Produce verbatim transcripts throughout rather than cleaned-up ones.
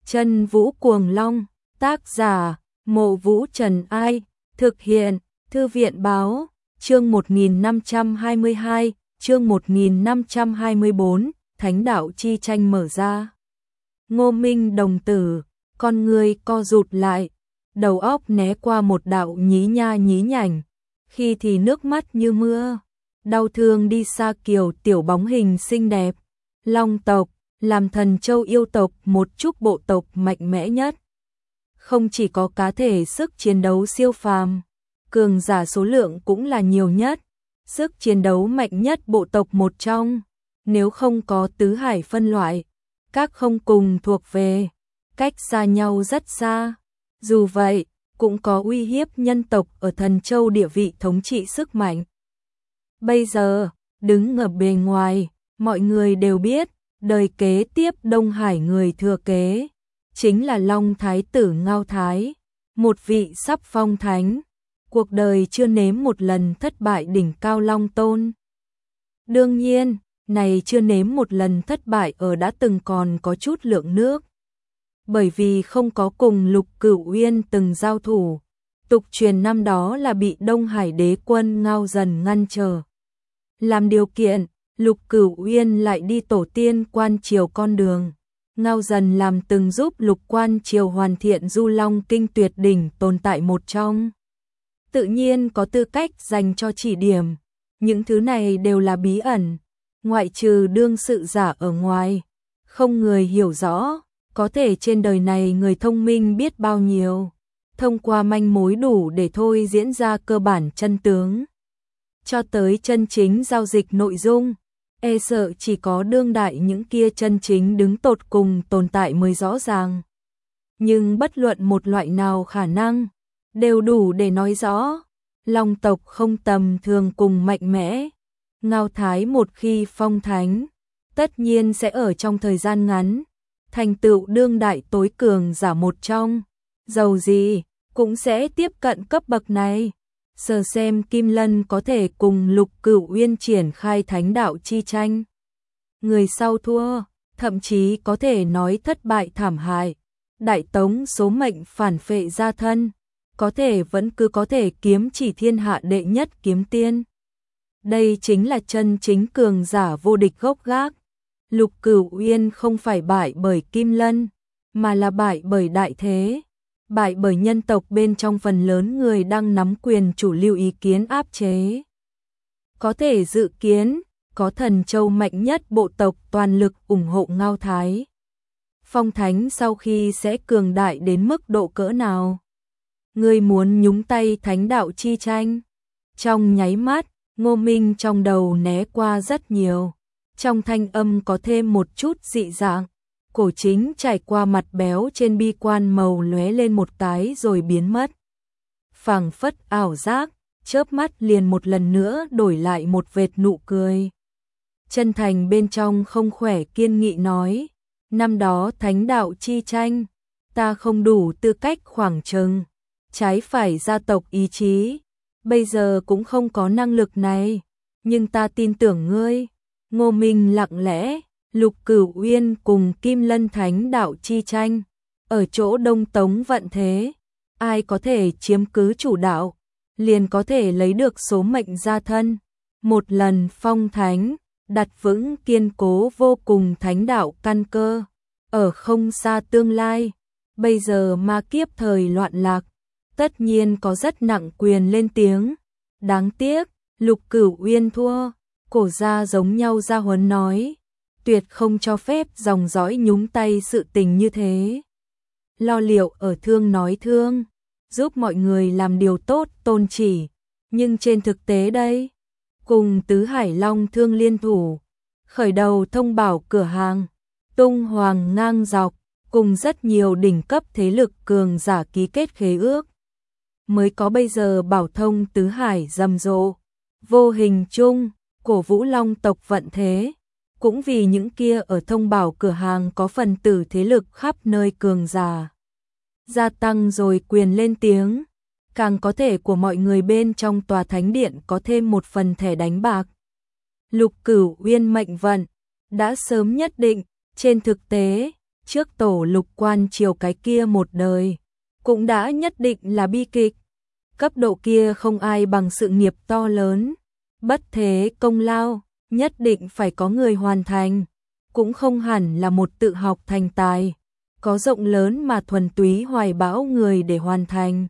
Chân Vũ Cuồng Long, tác giả, Mộ Vũ Trần Ai, thực hiện, Thư viện Báo, chương một nghìn năm trăm hai mươi hai, chương một nghìn năm trăm hai mươi bốn, Thánh đạo chi tranh mở ra. Ngô Minh đồng tử, con người co rụt lại, đầu óc né qua một đạo nhí nha nhí nhảnh, khi thì nước mắt như mưa, đau thương đi xa kiều tiểu bóng hình xinh đẹp, Long tộc, làm Thần Châu yêu tộc một chút bộ tộc mạnh mẽ nhất. Không chỉ có cá thể sức chiến đấu siêu phàm, cường giả số lượng cũng là nhiều nhất, sức chiến đấu mạnh nhất bộ tộc một trong, nếu không có tứ hải phân loại, các không cùng thuộc về, cách xa nhau rất xa. Dù vậy, cũng có uy hiếp nhân tộc ở Thần Châu địa vị thống trị sức mạnh. Bây giờ, đứng ở bề ngoài, mọi người đều biết, đời kế tiếp Đông Hải người thừa kế, chính là Long Thái tử Ngao Thái, một vị sắp phong thánh, cuộc đời chưa nếm một lần thất bại đỉnh cao Long Tôn. Đương nhiên, này chưa nếm một lần thất bại ở đã từng còn có chút lượng nước. Bởi vì không có cùng Lục Cửu Uyên từng giao thủ, tục truyền năm đó là bị Đông Hải đế quân Ngao Dần ngăn trở. Làm điều kiện, Lục Cửu Uyên lại đi tổ tiên quan triều con đường. Ngao Dần làm từng giúp Lục quan triều hoàn thiện Du Long Kinh tuyệt đỉnh tồn tại một trong. Tự nhiên có tư cách dành cho chỉ điểm. Những thứ này đều là bí ẩn, ngoại trừ đương sự giả ở ngoài, không người hiểu rõ. Có thể trên đời này người thông minh biết bao nhiêu, thông qua manh mối đủ để thôi diễn ra cơ bản chân tướng. Cho tới chân chính giao dịch nội dung, e sợ chỉ có đương đại những kia chân chính đứng tột cùng tồn tại mới rõ ràng. Nhưng bất luận một loại nào khả năng, đều đủ để nói rõ, Long tộc không tầm thường cùng mạnh mẽ. Ngao Thái một khi phong thánh, tất nhiên sẽ ở trong thời gian ngắn thành tựu đương đại tối cường giả một trong, dầu gì cũng sẽ tiếp cận cấp bậc này. Giờ xem Kim Lân có thể cùng Lục Cửu Uyên triển khai thánh đạo chi tranh. Người sau thua, thậm chí có thể nói thất bại thảm hại. Đại tống số mệnh phản phệ gia thân, có thể vẫn cứ có thể kiếm chỉ thiên hạ đệ nhất kiếm tiên. Đây chính là chân chính cường giả vô địch gốc gác. Lục Cửu Uyên không phải bại bởi Kim Lân, mà là bại bởi đại thế, bại bởi nhân tộc bên trong phần lớn người đang nắm quyền chủ lưu ý kiến áp chế. Có thể dự kiến, có Thần Châu mạnh nhất bộ tộc toàn lực ủng hộ Ngao Thái. Phong thánh sau khi sẽ cường đại đến mức độ cỡ nào? Người muốn nhúng tay thánh đạo chi tranh? Trong nháy mắt, Ngô Minh trong đầu né qua rất nhiều. Trong thanh âm có thêm một chút dị dạng, cổ chính trải qua mặt béo trên bi quan màu lóe lên một cái rồi biến mất. Phảng phất ảo giác, chớp mắt liền một lần nữa đổi lại một vệt nụ cười. Chân thành bên trong không khỏe kiên nghị nói, năm đó thánh đạo chi tranh, ta không đủ tư cách khoảng chừng, trái phải gia tộc ý chí, bây giờ cũng không có năng lực này, nhưng ta tin tưởng ngươi. Ngô Minh lặng lẽ, Lục Cửu Uyên cùng Kim Lân thánh đạo chi tranh, ở chỗ Đông Tống vận thế, ai có thể chiếm cứ chủ đạo, liền có thể lấy được số mệnh gia thân. Một lần phong thánh, đặt vững kiên cố vô cùng thánh đạo căn cơ, ở không xa tương lai, bây giờ ma kiếp thời loạn lạc, tất nhiên có rất nặng quyền lên tiếng. Đáng tiếc, Lục Cửu Uyên thua. Cổ gia giống nhau gia huấn nói, tuyệt không cho phép dòng dõi nhúng tay sự tình như thế. Lo liệu ở thương nói thương, giúp mọi người làm điều tốt tôn chỉ, nhưng trên thực tế đây, cùng Tứ Hải Long Thương liên thủ, khởi đầu thông bảo cửa hàng, tung hoàng ngang dọc, cùng rất nhiều đỉnh cấp thế lực cường giả ký kết khế ước. Mới có bây giờ bảo thông Tứ Hải rầm rộ, vô hình chung cổ vũ Long tộc vận thế, cũng vì những kia ở thông bảo cửa hàng có phần tử thế lực khắp nơi cường giả. Gia tăng rồi quyền lên tiếng, càng có thể của mọi người bên trong tòa thánh điện có thêm một phần thẻ đánh bạc. Lục Cửu Uyên mệnh vận, đã sớm nhất định, trên thực tế, trước tổ Lục Quan Triều cái kia một đời, cũng đã nhất định là bi kịch. Cấp độ kia không ai bằng sự nghiệp to lớn, bất thế công lao, nhất định phải có người hoàn thành, cũng không hẳn là một tự học thành tài, có rộng lớn mà thuần túy hoài bão người để hoàn thành.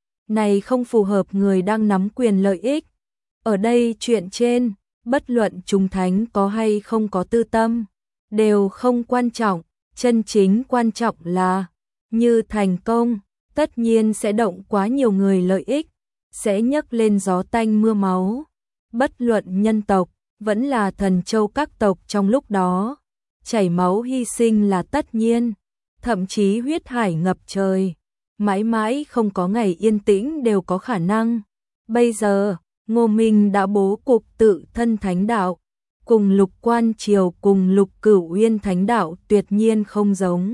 Này không phù hợp người đang nắm quyền lợi ích. Ở đây chuyện trên, bất luận chúng thánh có hay không có tư tâm, đều không quan trọng, chân chính quan trọng là, như thành công, tất nhiên sẽ động quá nhiều người lợi ích, sẽ nhấc lên gió tanh mưa máu. Bất luận nhân tộc, vẫn là thần châu các tộc trong lúc đó, chảy máu hy sinh là tất nhiên, thậm chí huyết hải ngập trời, mãi mãi không có ngày yên tĩnh đều có khả năng. Bây giờ, Ngô Minh đã bố cục tự thân thánh đạo, cùng Lục Quan Triều cùng Lục Cửu Uyên thánh đạo tuyệt nhiên không giống.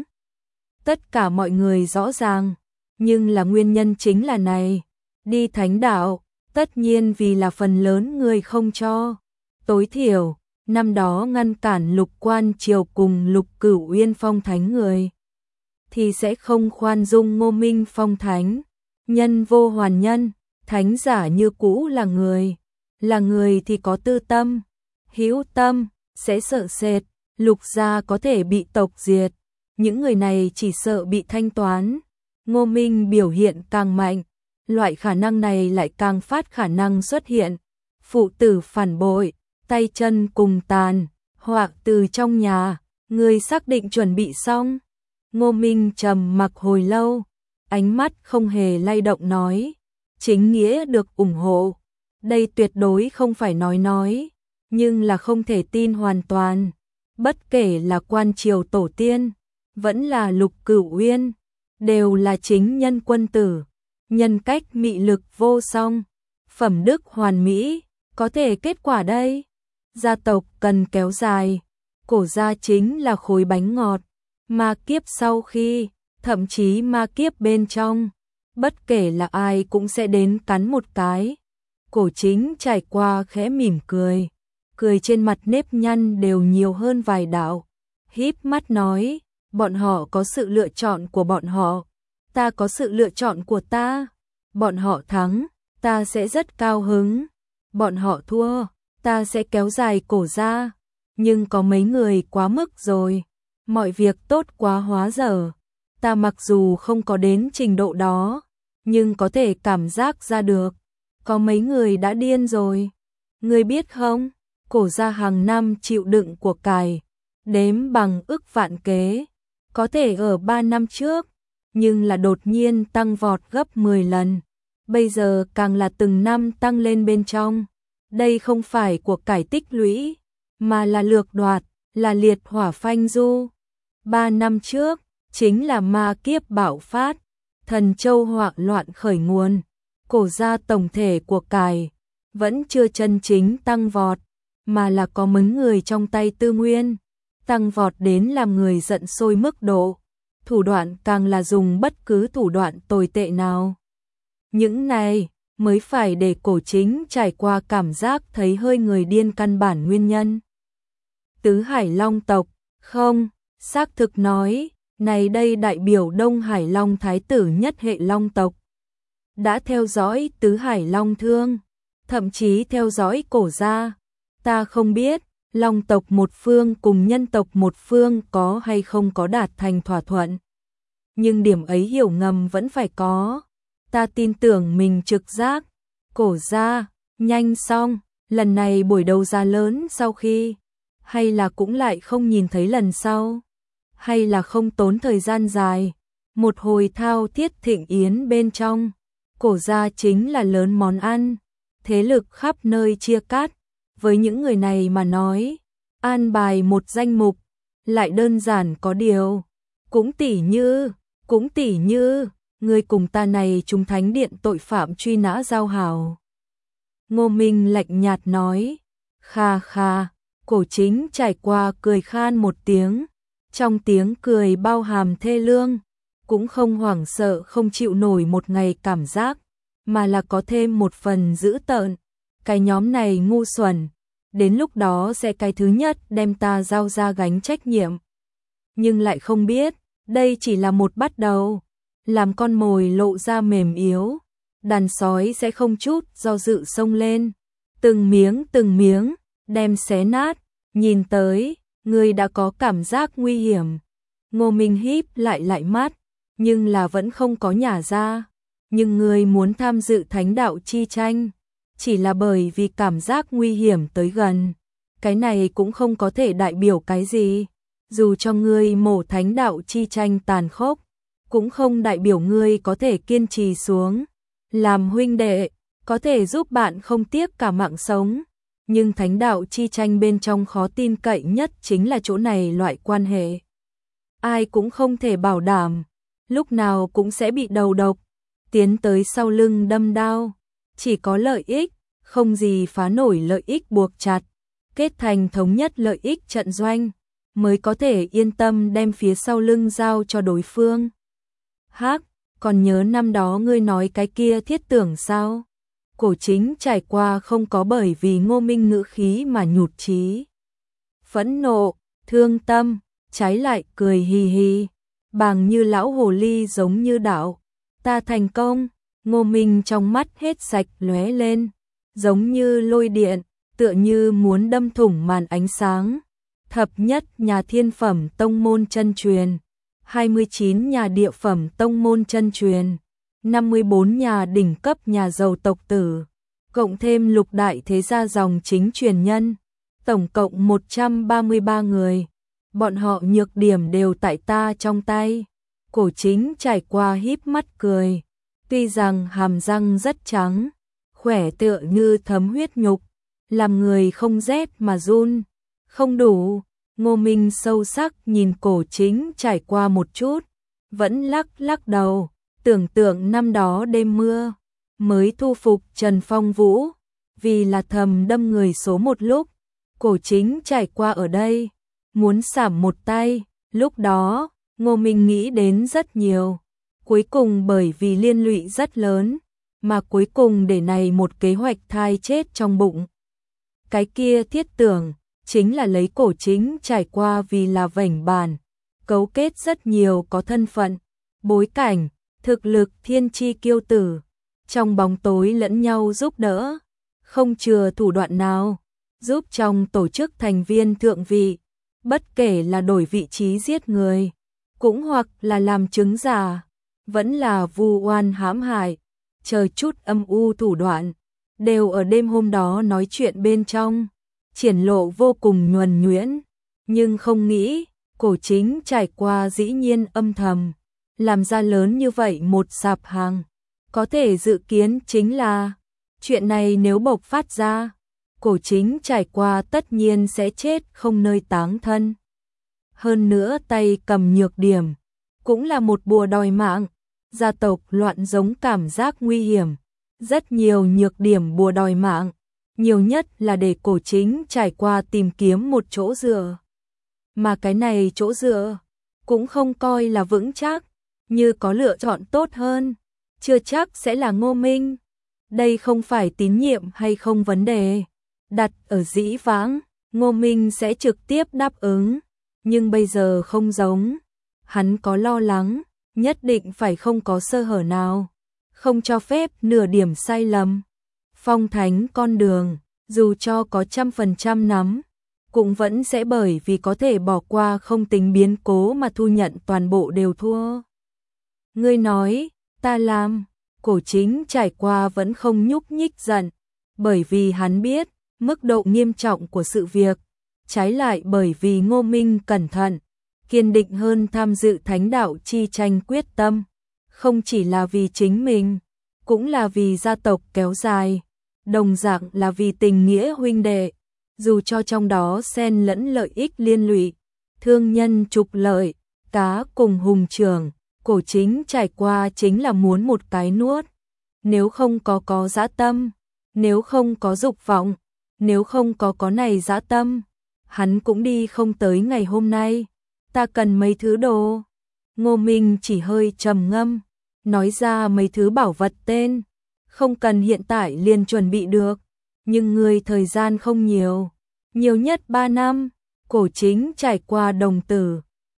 Tất cả mọi người rõ ràng, nhưng là nguyên nhân chính là này, đi thánh đạo, tất nhiên vì là phần lớn người không cho. Tối thiểu, năm đó ngăn cản Lục Quan Triều cùng Lục Cửu Uyên phong thánh người, thì sẽ không khoan dung Ngô Minh phong thánh. Nhân vô hoàn nhân, thánh giả như cũ là người, là người thì có tư tâm, hữu tâm, sẽ sợ sệt, Lục gia có thể bị tộc diệt, những người này chỉ sợ bị thanh toán. Ngô Minh biểu hiện càng mạnh, loại khả năng này lại càng phát khả năng xuất hiện, phụ tử phản bội, tay chân cùng tàn, hoặc từ trong nhà, người xác định chuẩn bị xong. Ngô Minh trầm mặc hồi lâu, ánh mắt không hề lay động nói, chính nghĩa được ủng hộ, đây tuyệt đối không phải nói nói, nhưng là không thể tin hoàn toàn, bất kể là Quan Triều tổ tiên, vẫn là Lục Cửu Uyên, đều là chính nhân quân tử, nhân cách mị lực vô song, phẩm đức hoàn mỹ, có thể kết quả đây. Gia tộc cần kéo dài, cổ gia chính là khối bánh ngọt, ma kiếp sau khi, thậm chí ma kiếp bên trong, bất kể là ai cũng sẽ đến cắn một cái. Cổ chính trải qua khẽ mỉm cười, cười trên mặt nếp nhăn đều nhiều hơn vài đạo, híp mắt nói, bọn họ có sự lựa chọn của bọn họ, ta có sự lựa chọn của ta, bọn họ thắng, ta sẽ rất cao hứng, bọn họ thua, ta sẽ kéo dài cổ ra, nhưng có mấy người quá mức rồi, mọi việc tốt quá hóa dở, ta mặc dù không có đến trình độ đó, nhưng có thể cảm giác ra được, có mấy người đã điên rồi. Ngươi biết không, cổ gia hàng năm chịu đựng của cải, đếm bằng ức vạn kế, có thể ở ba năm trước, nhưng là đột nhiên tăng vọt gấp mười lần, bây giờ càng là từng năm tăng lên bên trong. Đây không phải của cải tích lũy, mà là lược đoạt, là liệt hỏa phanh du. Ba năm trước, chính là ma kiếp bạo phát, thần châu hoạn loạn khởi nguồn, cổ gia tổng thể của cải, vẫn chưa chân chính tăng vọt, mà là có mứng người trong tay tư nguyên, tăng vọt đến làm người giận sôi mức độ, thủ đoạn càng là dùng bất cứ thủ đoạn tồi tệ nào. Những này mới phải để cổ chính trải qua cảm giác thấy hơi người điên căn bản nguyên nhân. Tứ Hải Long tộc, không, xác thực nói, này đây đại biểu Đông Hải Long thái tử nhất hệ Long tộc. Đã theo dõi Tứ Hải Long thương, thậm chí theo dõi cổ gia. Ta không biết, Long tộc một phương cùng nhân tộc một phương có hay không có đạt thành thỏa thuận. Nhưng điểm ấy hiểu ngầm vẫn phải có. Ta tin tưởng mình trực giác, cổ gia, nhanh xong, lần này buổi đấu giá lớn sau khi, hay là cũng lại không nhìn thấy lần sau, hay là không tốn thời gian dài, một hồi thao thiết thịnh yến bên trong, cổ gia chính là lớn món ăn, thế lực khắp nơi chia cắt, với những người này mà nói, an bài một danh mục, lại đơn giản có điều, cũng tỉ như, cũng tỉ như, người cùng ta này chúng thánh điện tội phạm truy nã giao hảo. Ngô Minh lạnh nhạt nói, kha kha, cổ chính trải qua cười khan một tiếng, trong tiếng cười bao hàm thê lương, cũng không hoảng sợ không chịu nổi một ngày cảm giác, mà là có thêm một phần dữ tợn, cái nhóm này ngu xuẩn, đến lúc đó sẽ cái thứ nhất đem ta giao ra gánh trách nhiệm. nhưng lại không biết, đây chỉ là một bắt đầu. Làm con mồi lộ ra mềm yếu, đàn sói sẽ không chút do dự xông lên, từng miếng từng miếng, đem xé nát, nhìn tới, người đã có cảm giác nguy hiểm. Ngô Minh híp lại lại mắt, nhưng là vẫn không có nhả ra. Nhưng người muốn tham dự thánh đạo chi tranh, chỉ là bởi vì cảm giác nguy hiểm tới gần. Cái này cũng không có thể đại biểu cái gì. Dù cho ngươi mổ thánh đạo chi tranh tàn khốc, cũng không đại biểu ngươi có thể kiên trì xuống. Làm huynh đệ, có thể giúp bạn không tiếc cả mạng sống. Nhưng thánh đạo chi tranh bên trong khó tin cậy nhất chính là chỗ này loại quan hệ. Ai cũng không thể bảo đảm, lúc nào cũng sẽ bị đầu độc, tiến tới sau lưng đâm đao. Chỉ có lợi ích, không gì phá nổi lợi ích buộc chặt, kết thành thống nhất lợi ích trận doanh, mới có thể yên tâm đem phía sau lưng giao cho đối phương. Hắc, còn nhớ năm đó ngươi nói cái kia thiết tưởng sao? Cổ Chính trải qua không có bởi vì Ngô Minh ngữ khí mà nhụt chí, phẫn nộ, thương tâm, trái lại cười hì hì, bằng như lão hồ ly giống như đạo. Ta thành công. Ngô Minh trong mắt hết sạch lóe lên, giống như lôi điện, tựa như muốn đâm thủng màn ánh sáng. Thập nhất nhà thiên phẩm tông môn chân truyền, hai mươi chín nhà địa phẩm tông môn chân truyền, năm mươi bốn nhà đỉnh cấp nhà giàu tộc tử, cộng thêm lục đại thế gia dòng chính truyền nhân, tổng cộng một trăm ba mươi ba người. Bọn họ nhược điểm đều tại ta trong tay. Cổ Chính trải qua híp mắt cười, tuy rằng hàm răng rất trắng, khỏe tựa như thấm huyết nhục, làm người không rét mà run. Không đủ. Ngô Minh sâu sắc nhìn Cổ Chính trải qua một chút, vẫn lắc lắc đầu, tưởng tượng năm đó đêm mưa, mới thu phục Trần Phong Vũ, vì là thầm đâm người số một lúc, Cổ Chính trải qua ở đây, muốn sảm một tay. Lúc đó, Ngô Minh nghĩ đến rất nhiều, cuối cùng bởi vì liên lụy rất lớn, mà cuối cùng để này một kế hoạch thai chết trong bụng. Cái kia thiết tưởng, chính là lấy Cổ Chính trải qua vì là vảnh bàn, cấu kết rất nhiều có thân phận, bối cảnh, thực lực thiên chi kiêu tử, trong bóng tối lẫn nhau giúp đỡ, không chừa thủ đoạn nào, giúp trong tổ chức thành viên thượng vị, bất kể là đổi vị trí giết người, cũng hoặc là làm chứng giả, vẫn là vu oan hãm hại, chờ chút âm u thủ đoạn, đều ở đêm hôm đó nói chuyện bên trong, triển lộ vô cùng nhuần nhuyễn. Nhưng không nghĩ, Cổ Chính trải qua dĩ nhiên âm thầm, làm ra lớn như vậy một sạp hàng. Có thể dự kiến chính là, chuyện này nếu bộc phát ra, Cổ Chính trải qua tất nhiên sẽ chết không nơi táng thân. Hơn nữa tay cầm nhược điểm, cũng là một bùa đòi mạng, gia tộc loạn giống cảm giác nguy hiểm, rất nhiều nhược điểm bùa đòi mạng, nhiều nhất là để Cổ Chính trải qua tìm kiếm một chỗ dựa. Mà cái này chỗ dựa, cũng không coi là vững chắc, như có lựa chọn tốt hơn, chưa chắc sẽ là Ngô Minh. Đây không phải tín nhiệm hay không vấn đề, đặt ở dĩ vãng, Ngô Minh sẽ trực tiếp đáp ứng, nhưng bây giờ không giống, hắn có lo lắng, nhất định phải không có sơ hở nào, không cho phép nửa điểm sai lầm. Phong thánh con đường, dù cho có trăm phần trăm nắm, cũng vẫn sẽ bởi vì có thể bỏ qua không tính biến cố mà thu nhận toàn bộ đều thua. Ngươi nói, ta làm. Cổ Chính trải qua vẫn không nhúc nhích giận, bởi vì hắn biết mức độ nghiêm trọng của sự việc, trái lại bởi vì Ngô Minh cẩn thận, kiên định hơn tham dự thánh đạo chi tranh quyết tâm, không chỉ là vì chính mình, cũng là vì gia tộc kéo dài, đồng dạng là vì tình nghĩa huynh đệ, dù cho trong đó xen lẫn lợi ích liên lụy, thương nhân trục lợi, cá cùng hùng trưởng. Cổ Chính trải qua chính là muốn một cái nuốt, nếu không có có dã tâm, nếu không có dục vọng, nếu không có có này dã tâm, hắn cũng đi không tới ngày hôm nay. Ta cần mấy thứ đồ. Ngô Minh chỉ hơi trầm ngâm, nói ra mấy thứ bảo vật tên, không cần hiện tại liền chuẩn bị được, nhưng người thời gian không nhiều, nhiều nhất ba năm. Cổ Chính trải qua đồng tử,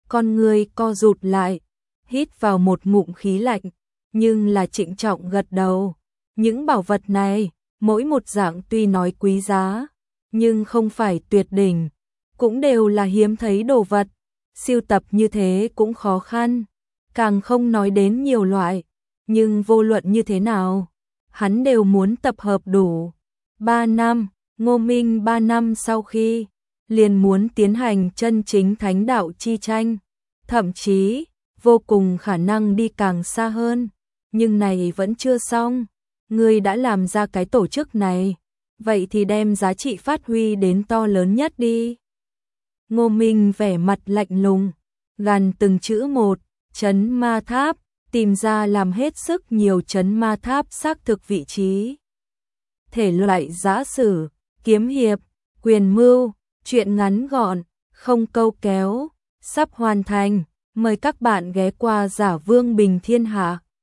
con người co rụt lại, hít vào một ngụm khí lạnh, nhưng là trịnh trọng gật đầu. Những bảo vật này, mỗi một dạng tuy nói quý giá, nhưng không phải tuyệt đỉnh, cũng đều là hiếm thấy đồ vật, siêu tập như thế cũng khó khăn, càng không nói đến nhiều loại, nhưng vô luận như thế nào, hắn đều muốn tập hợp đủ. Ba năm, Ngô Minh ba năm sau khi, liền muốn tiến hành chân chính thánh đạo chi tranh, thậm chí, vô cùng khả năng đi càng xa hơn, nhưng này vẫn chưa xong, ngươi đã làm ra cái tổ chức này, vậy thì đem giá trị phát huy đến to lớn nhất đi. Ngô Minh vẻ mặt lạnh lùng, gằn từng chữ một, trấn ma tháp, tìm ra làm hết sức nhiều trấn ma tháp xác thực vị trí. Thể loại giã sử, kiếm hiệp, quyền mưu, truyện ngắn gọn, không câu kéo, sắp hoàn thành, mời các bạn ghé qua Giả Vương Bình Thiên Hạ.